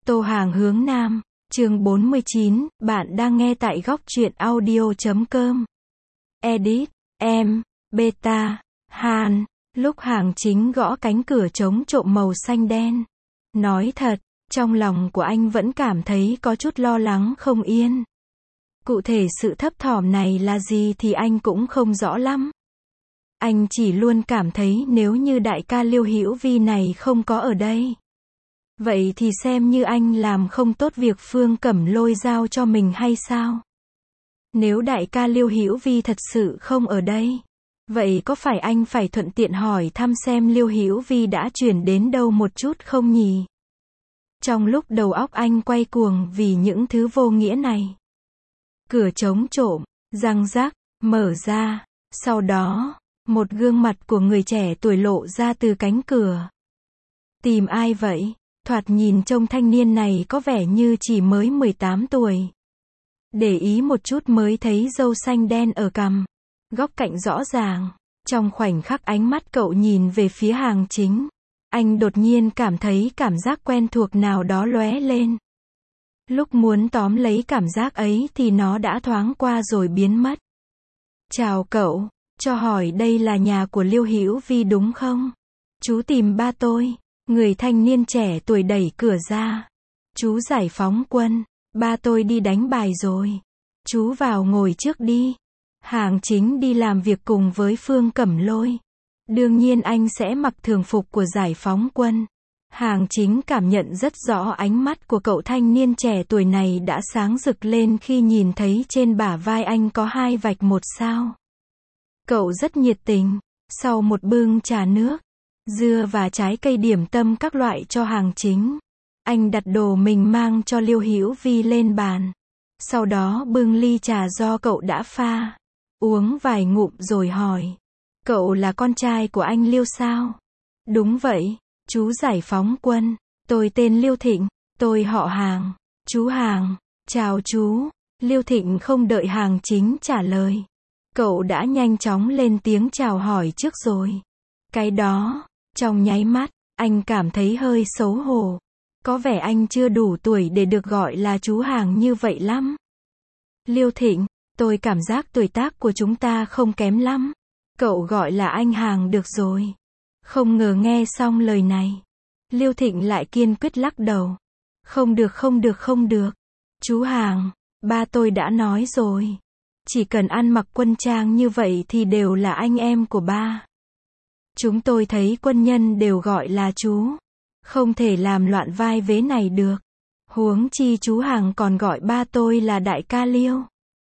Tô Hàng hướng Nam, chương 49, bạn đang nghe tại góc truyện audio.com. Edit, em, Beta, Hàn, lúc Hàng Chính gõ cánh cửa chống trộm màu xanh đen. Nói thật, trong lòng của anh vẫn cảm thấy có chút lo lắng không yên. Cụ thể sự thấp thỏm này là gì thì anh cũng không rõ lắm. Anh chỉ luôn cảm thấy nếu như đại ca Liêu Hữu Vi này không có ở đây, vậy thì xem như anh làm không tốt việc Phương Cẩm Lôi giao cho mình hay sao? Nếu đại ca Liêu Hữu Vi thật sự không ở đây, vậy có phải anh phải thuận tiện hỏi thăm xem Liêu Hữu Vi đã chuyển đến đâu một chút không nhỉ? Trong lúc đầu óc anh quay cuồng vì những thứ vô nghĩa này. Cửa chống trộm, răng rắc, mở ra. Sau đó, một gương mặt của người trẻ tuổi lộ ra từ cánh cửa. Tìm ai vậy? Thoạt nhìn trông thanh niên này có vẻ như chỉ mới 18 tuổi. Để ý một chút mới thấy râu xanh đen ở cằm, góc cạnh rõ ràng. Trong khoảnh khắc ánh mắt cậu nhìn về phía Hàng Chính, anh đột nhiên cảm thấy cảm giác quen thuộc nào đó lóe lên. Lúc muốn tóm lấy cảm giác ấy thì nó đã thoáng qua rồi biến mất. Chào cậu, cho hỏi đây là nhà của Liêu Hữu Vi đúng không? Chú tìm ba tôi. Người thanh niên trẻ tuổi đẩy cửa ra. Chú Giải Phóng Quân, ba tôi đi đánh bài rồi. Chú vào ngồi trước đi. Hàng Chính đi làm việc cùng với Phương Cẩm Lôi. Đương nhiên anh sẽ mặc thường phục của Giải Phóng Quân. Hàng Chính cảm nhận rất rõ ánh mắt của cậu thanh niên trẻ tuổi này đã sáng rực lên khi nhìn thấy trên bả vai anh có 2 vạch 1 sao. Cậu rất nhiệt tình. Sau một bưng trà nước, dưa và trái cây điểm tâm các loại cho Hàng Chính, anh đặt đồ mình mang cho Liêu Hữu Vi lên bàn. Sau đó bưng ly trà do cậu đã pha, uống vài ngụm rồi hỏi. Cậu là con trai của anh Liêu sao? Đúng vậy, chú Giải Phóng Quân. Tôi tên Liêu Thịnh, tôi họ Hàng. Chú Hàng, chào chú. Liêu Thịnh không đợi Hàng Chính trả lời, cậu đã nhanh chóng lên tiếng chào hỏi trước rồi. Cái đó, trong nháy mắt, anh cảm thấy hơi xấu hổ. Có vẻ anh chưa đủ tuổi để được gọi là chú Hàng như vậy lắm. Liêu Thịnh, tôi cảm giác tuổi tác của chúng ta không kém lắm. Cậu gọi là anh Hàng được rồi. Không ngờ nghe xong lời này, Liêu Thịnh lại kiên quyết lắc đầu. Không được không được không được. Chú Hàng, ba tôi đã nói rồi. Chỉ cần ăn mặc quân trang như vậy thì đều là anh em của ba. Chúng tôi thấy quân nhân đều gọi là chú. Không thể làm loạn vai vế này được. Huống chi chú Hàng còn gọi ba tôi là đại ca Liêu.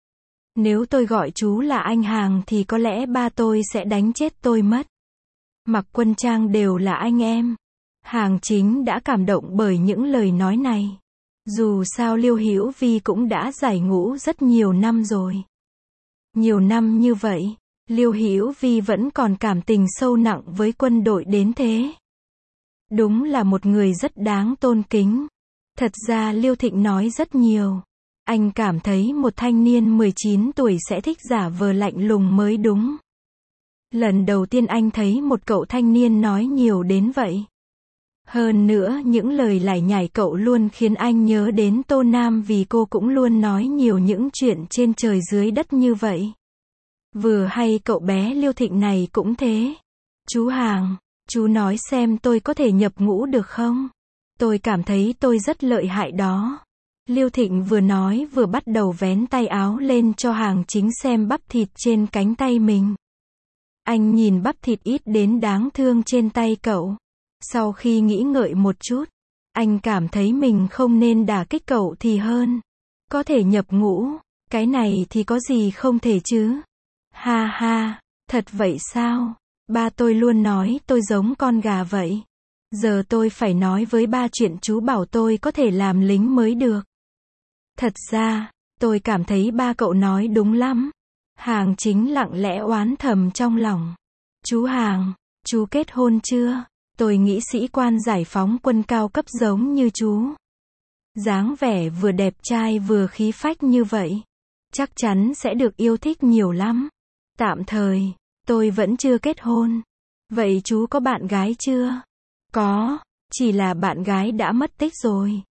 Nếu tôi gọi chú là anh Hàng thì có lẽ ba tôi sẽ đánh chết tôi mất. Mặc quân trang đều là anh em. Hàng Chính đã cảm động bởi những lời nói này. Dù sao Liêu Hữu Vi cũng đã giải ngũ rất nhiều năm rồi. Nhiều năm như vậy, Liêu Hữu Vi vẫn còn cảm tình sâu nặng với quân đội đến thế. Đúng là một người rất đáng tôn kính. Thật ra Liêu Thịnh nói rất nhiều. Anh cảm thấy một thanh niên 19 tuổi sẽ thích giả vờ lạnh lùng mới đúng. Lần đầu tiên anh thấy một cậu thanh niên nói nhiều đến vậy. Hơn nữa những lời lải nhải cậu luôn khiến anh nhớ đến Tô Nam vì cô cũng luôn nói nhiều những chuyện trên trời dưới đất như vậy. Vừa hay cậu bé Liêu Thịnh này cũng thế. Chú Hàng, chú nói xem tôi có thể nhập ngũ được không? Tôi cảm thấy tôi rất lợi hại đó. Liêu Thịnh vừa nói vừa bắt đầu vén tay áo lên cho Hàng Chính xem bắp thịt trên cánh tay mình. Anh nhìn bắp thịt ít đến đáng thương trên tay cậu. Sau khi nghĩ ngợi một chút, anh cảm thấy mình không nên đả kích cậu thì hơn. Có thể nhập ngũ, cái này thì có gì không thể chứ? Ha ha, thật vậy sao? Ba tôi luôn nói tôi giống con gà vậy. Giờ tôi phải nói với ba chuyện chú bảo tôi có thể làm lính mới được. Thật ra, tôi cảm thấy ba cậu nói đúng lắm. Hàng Chính lặng lẽ oán thầm trong lòng. Chú Hàng, chú kết hôn chưa? Tôi nghĩ sĩ quan Giải Phóng Quân cao cấp giống như chú. Dáng vẻ vừa đẹp trai vừa khí phách như vậy. Chắc chắn sẽ được yêu thích nhiều lắm. Tạm thời, tôi vẫn chưa kết hôn. Vậy chú có bạn gái chưa? Có, chỉ là bạn gái đã mất tích rồi.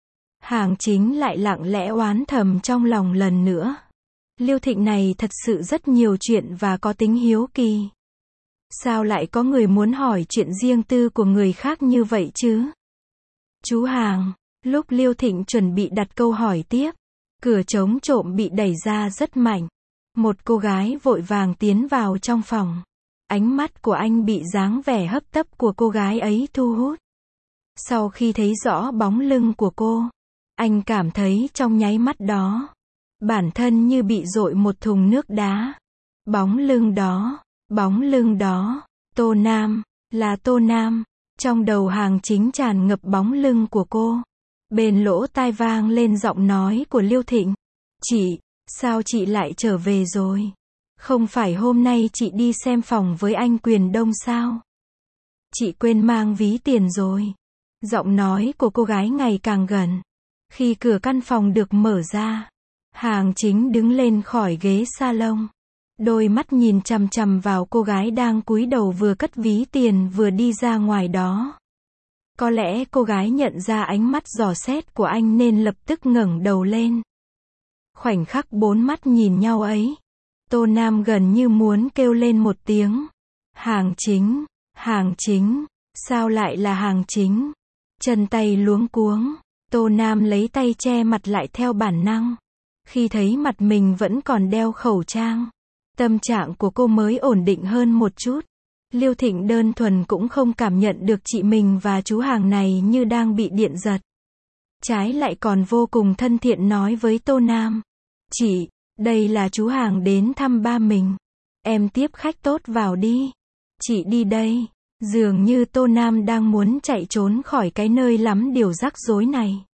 Hàng Chính lại lặng lẽ oán thầm trong lòng lần nữa. Liêu Thịnh này thật sự rất nhiều chuyện và có tính hiếu kỳ. Sao lại có người muốn hỏi chuyện riêng tư của người khác như vậy chứ? Chú Hàng, lúc Liêu Thịnh chuẩn bị đặt câu hỏi tiếp, cửa chống trộm bị đẩy ra rất mạnh. Một cô gái vội vàng tiến vào trong phòng. Ánh mắt của anh bị dáng vẻ hấp tấp của cô gái ấy thu hút. Sau khi thấy rõ bóng lưng của cô, anh cảm thấy trong nháy mắt đó, bản thân như bị dội một thùng nước đá. Bóng lưng đó, Tô Nam, là Tô Nam. Trong đầu Hàng Chính tràn ngập bóng lưng của cô. Bên lỗ tai vang lên giọng nói của Liêu Thịnh. Chị, sao chị lại trở về rồi? Không phải hôm nay chị đi xem phòng với anh Quyền Đông sao? Chị quên mang ví tiền rồi. Giọng nói của cô gái ngày càng gần. Khi cửa căn phòng được mở ra, Hàng Chính đứng lên khỏi ghế salon. Đôi mắt nhìn chằm chằm vào cô gái đang cúi đầu vừa cất ví tiền vừa đi ra ngoài đó. Có lẽ cô gái nhận ra ánh mắt dò xét của anh nên lập tức ngẩng đầu lên. Khoảnh khắc bốn mắt nhìn nhau ấy, Tô Nam gần như muốn kêu lên một tiếng. Hàng Chính, sao lại là Hàng Chính? Chân tay luống cuống, Tô Nam lấy tay che mặt lại theo bản năng. Khi thấy mặt mình vẫn còn đeo khẩu trang, tâm trạng của cô mới ổn định hơn một chút. Liêu Thịnh đơn thuần cũng không cảm nhận được chị mình và chú Hàng này như đang bị điện giật. Trái lại còn vô cùng thân thiện nói với Tô Nam. Chị, đây là chú Hàng đến thăm ba mình. Em tiếp khách tốt vào đi. Chị đi đây. Dường như Tô Nam đang muốn chạy trốn khỏi cái nơi lắm điều rắc rối này.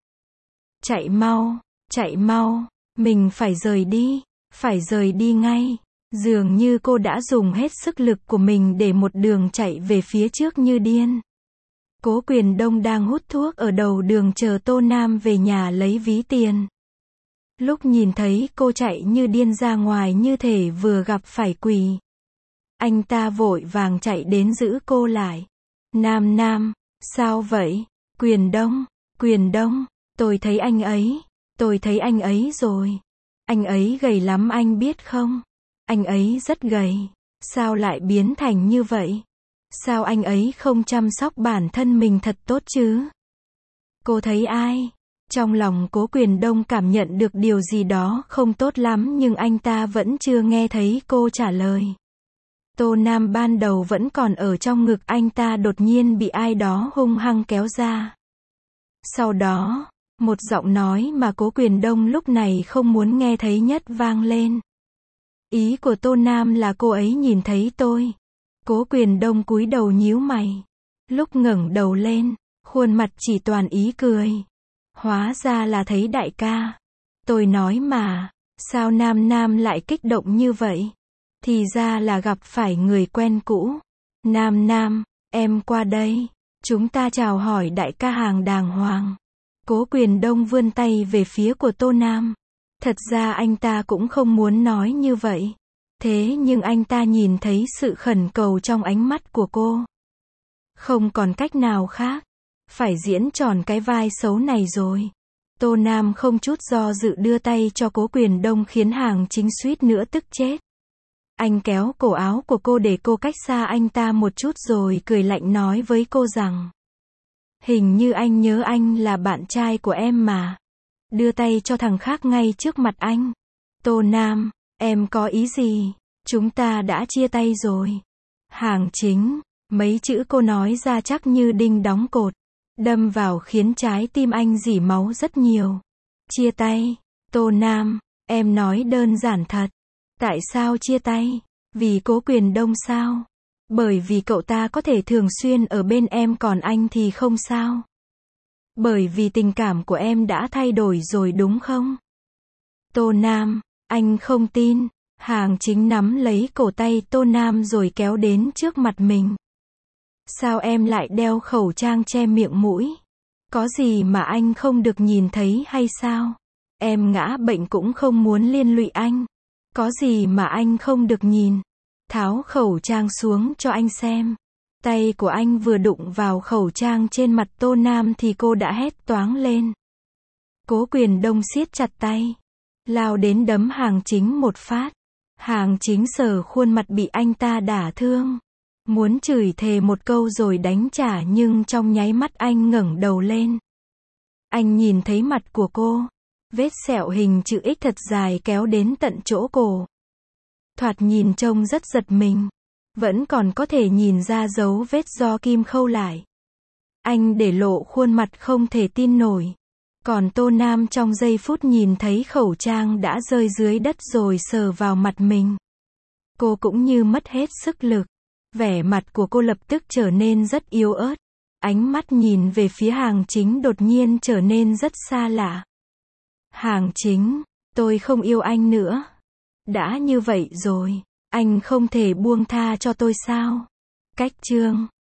Chạy mau, mình phải rời đi ngay. Dường như cô đã dùng hết sức lực của mình để một đường chạy về phía trước như điên. Cố Quyền Đông đang hút thuốc ở đầu đường chờ Tô Nam về nhà lấy ví tiền. Lúc nhìn thấy cô chạy như điên ra ngoài như thể vừa gặp phải quỷ, anh ta vội vàng chạy đến giữ cô lại. Nam, sao vậy? Quyền Đông, tôi thấy anh ấy rồi. Anh ấy gầy lắm anh biết không? Anh ấy rất gầy. Sao lại biến thành như vậy? Sao anh ấy không chăm sóc bản thân mình thật tốt chứ? Cô thấy ai? Trong lòng Cố Quyền Đông cảm nhận được điều gì đó không tốt lắm nhưng anh ta vẫn chưa nghe thấy cô trả lời. Tô Nam ban đầu vẫn còn ở trong ngực anh ta đột nhiên bị ai đó hung hăng kéo ra. Sau đó, một giọng nói mà Cố Quyền Đông lúc này không muốn nghe thấy nhất vang lên. Ý của Tô Nam là cô ấy nhìn thấy tôi. Cố Quyền Đông cúi đầu nhíu mày. Lúc ngẩng đầu lên, khuôn mặt chỉ toàn ý cười. Hóa ra là thấy đại ca. Tôi nói mà, sao Nam lại kích động như vậy? Thì ra là gặp phải người quen cũ. Nam, em qua đây. Chúng ta chào hỏi đại ca Hàng đàng hoàng. Cố Quyền Đông vươn tay về phía của Tô Nam. Thật ra anh ta cũng không muốn nói như vậy. Thế nhưng anh ta nhìn thấy sự khẩn cầu trong ánh mắt của cô. Không còn cách nào khác. Phải diễn tròn cái vai xấu này rồi. Tô Nam không chút do dự đưa tay cho Cố Quyền Đông khiến Hàng Chính suýt nữa tức chết. Anh kéo cổ áo của cô để cô cách xa anh ta một chút rồi cười lạnh nói với cô rằng. Hình như anh nhớ anh là bạn trai của em mà. Đưa tay cho thằng khác ngay trước mặt anh. Tô Nam, em có ý gì? Chúng ta đã chia tay rồi. Hàng Chính, mấy chữ cô nói ra chắc như đinh đóng cột. Đâm vào khiến trái tim anh rỉ máu rất nhiều. Chia tay? Tô Nam, em nói đơn giản thật. Tại sao chia tay? Vì Cố Quyền Đông sao? Bởi vì cậu ta có thể thường xuyên ở bên em còn anh thì không sao. Bởi vì tình cảm của em đã thay đổi rồi đúng không? Tô Nam, anh không tin. Hàng Chính nắm lấy cổ tay Tô Nam rồi kéo đến trước mặt mình. Sao em lại đeo khẩu trang che miệng mũi? Có gì mà anh không được nhìn thấy hay sao? Em ngã bệnh cũng không muốn liên lụy anh. Có gì mà anh không được nhìn? Tháo khẩu trang xuống cho anh xem. Tay của anh vừa đụng vào khẩu trang trên mặt Tô Nam thì cô đã hét toáng lên. Cố Quyền Đông siết chặt tay, lao đến đấm Hàng Chính một phát. Hàng Chính sờ khuôn mặt bị anh ta đả thương, muốn chửi thề một câu rồi đánh trả, nhưng trong nháy mắt anh ngẩng đầu lên. Anh nhìn thấy mặt của cô, vết sẹo hình chữ X thật dài kéo đến tận chỗ cổ. Thoạt nhìn trông rất giật mình, vẫn còn có thể nhìn ra dấu vết do kim khâu lại. Anh để lộ khuôn mặt không thể tin nổi. Còn Tô Nam trong giây phút nhìn thấy khẩu trang đã rơi dưới đất rồi sờ vào mặt mình, cô cũng như mất hết sức lực. Vẻ mặt của cô lập tức trở nên rất yếu ớt. Ánh mắt nhìn về phía Hàng Chính đột nhiên trở nên rất xa lạ. Hàng Chính, tôi không yêu anh nữa. Đã như vậy rồi, anh không thể buông tha cho tôi sao? Cách chương